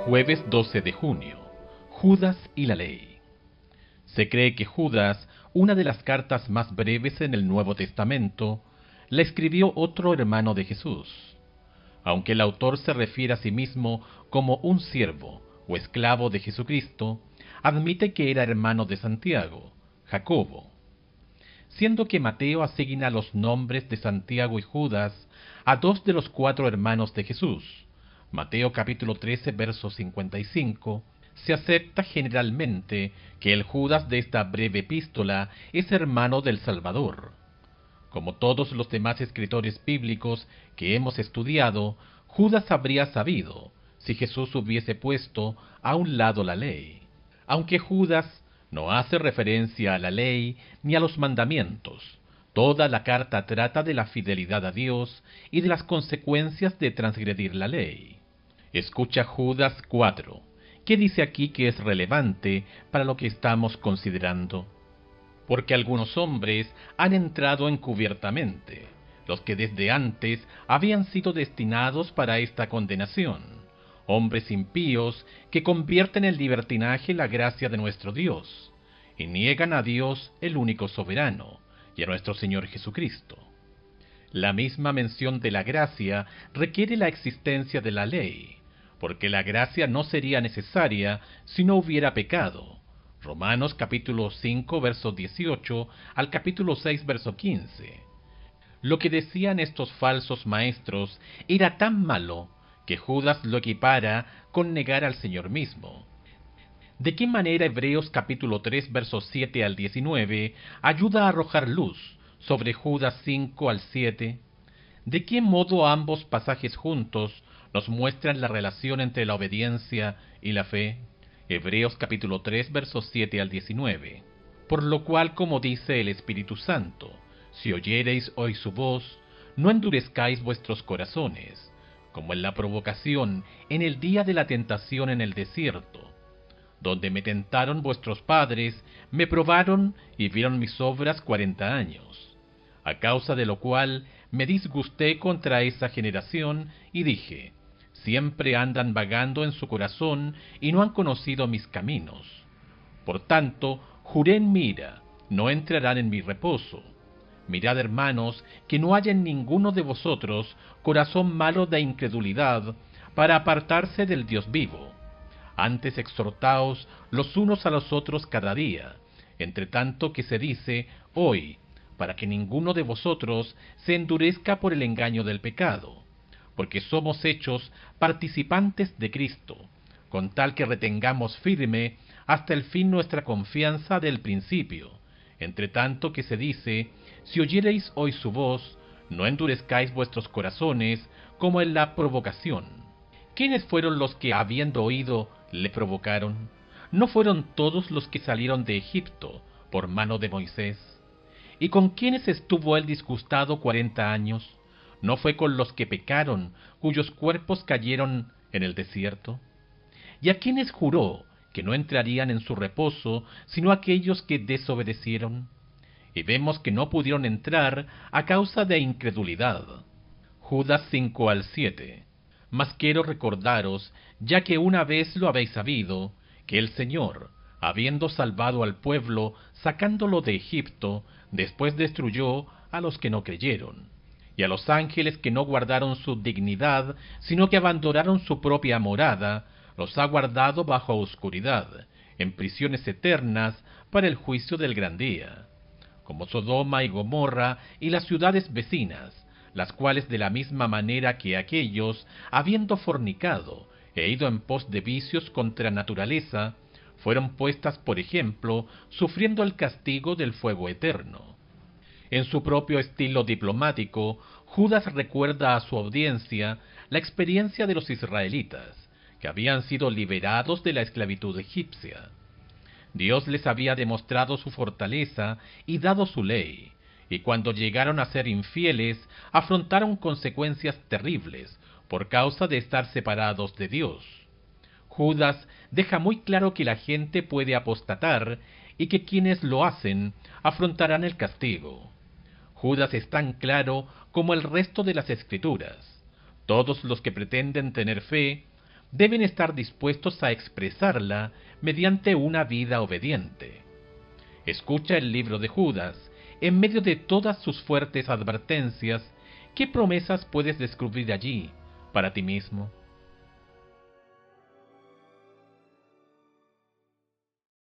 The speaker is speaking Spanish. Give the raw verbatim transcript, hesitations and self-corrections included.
Jueves doce de junio. Judas y la ley. Se cree que Judas, una de las cartas más breves en el Nuevo Testamento, la escribió otro hermano de Jesús. Aunque el autor se refiere a sí mismo como un siervo o esclavo de Jesucristo, admite que era hermano de Santiago, Jacobo. Siendo que Mateo asigna los nombres de Santiago y Judas a dos de los cuatro hermanos de Jesús, Mateo capítulo trece, verso cincuenta y cinco, se acepta generalmente que el Judas de esta breve epístola es hermano del Salvador. Como todos los demás escritores bíblicos que hemos estudiado, Judas habría sabido si Jesús hubiese puesto a un lado la ley. Aunque Judas no hace referencia a la ley ni a los mandamientos, toda la carta trata de la fidelidad a Dios y de las consecuencias de transgredir la ley. Escucha Judas cuatro, que dice aquí que es relevante para lo que estamos considerando. Porque algunos hombres han entrado encubiertamente, los que desde antes habían sido destinados para esta condenación, hombres impíos que convierten en libertinaje la gracia de nuestro Dios, y niegan a Dios el único soberano, y a nuestro Señor Jesucristo. La misma mención de la gracia requiere la existencia de la ley, porque la gracia no sería necesaria si no hubiera pecado. Romanos capítulo cinco, verso dieciocho al capítulo seis, verso quince. Lo que decían estos falsos maestros era tan malo que Judas lo equipara con negar al Señor mismo. ¿De qué manera Hebreos capítulo tres, versos siete al diecinueve ayuda a arrojar luz sobre Judas cinco al siete? ¿De qué modo ambos pasajes juntos nos muestran la relación entre la obediencia y la fe? Hebreos capítulo tres, versos siete al diecinueve. Por lo cual, como dice el Espíritu Santo, si oyereis hoy su voz, no endurezcáis vuestros corazones, como en la provocación en el día de la tentación en el desierto, donde me tentaron vuestros padres, me probaron y vieron mis obras cuarenta años, a causa de lo cual me disgusté contra esa generación y dije, siempre andan vagando en su corazón y no han conocido mis caminos. Por tanto, juré en mi ira, no entrarán en mi reposo. Mirad, hermanos, que no haya en ninguno de vosotros corazón malo de incredulidad para apartarse del Dios vivo. Antes exhortaos los unos a los otros cada día, entre tanto que se dice hoy, para que ninguno de vosotros se endurezca por el engaño del pecado, porque somos hechos participantes de Cristo, con tal que retengamos firme hasta el fin nuestra confianza del principio, entre tanto que se dice, si oyereis hoy su voz, no endurezcáis vuestros corazones como en la provocación. ¿Quiénes fueron los que, habiendo oído, le provocaron? ¿No fueron todos los que salieron de Egipto por mano de Moisés? ¿Y con quiénes estuvo él disgustado cuarenta años? ¿No fue con los que pecaron, cuyos cuerpos cayeron en el desierto? ¿Y a quiénes juró que no entrarían en su reposo, sino aquellos que desobedecieron? Y vemos que no pudieron entrar a causa de incredulidad. Judas cinco al siete. Mas quiero recordaros, ya que una vez lo habéis sabido, que el Señor, habiendo salvado al pueblo, sacándolo de Egipto, después destruyó a los que no creyeron, y a los ángeles que no guardaron su dignidad, sino que abandonaron su propia morada, los ha guardado bajo oscuridad, en prisiones eternas, para el juicio del gran día, como Sodoma y Gomorra y las ciudades vecinas, las cuales de la misma manera que aquellos, habiendo fornicado e ido en pos de vicios contra naturaleza, fueron puestas por ejemplo, sufriendo el castigo del fuego eterno. En su propio estilo diplomático, Judas recuerda a su audiencia la experiencia de los israelitas, que habían sido liberados de la esclavitud egipcia. Dios les había demostrado su fortaleza y dado su ley, y cuando llegaron a ser infieles, afrontaron consecuencias terribles por causa de estar separados de Dios. Judas deja muy claro que la gente puede apostatar y que quienes lo hacen afrontarán el castigo. Judas es tan claro como el resto de las Escrituras. Todos los que pretenden tener fe deben estar dispuestos a expresarla mediante una vida obediente. Escucha el libro de Judas. En medio de todas sus fuertes advertencias, ¿qué promesas puedes descubrir allí para ti mismo?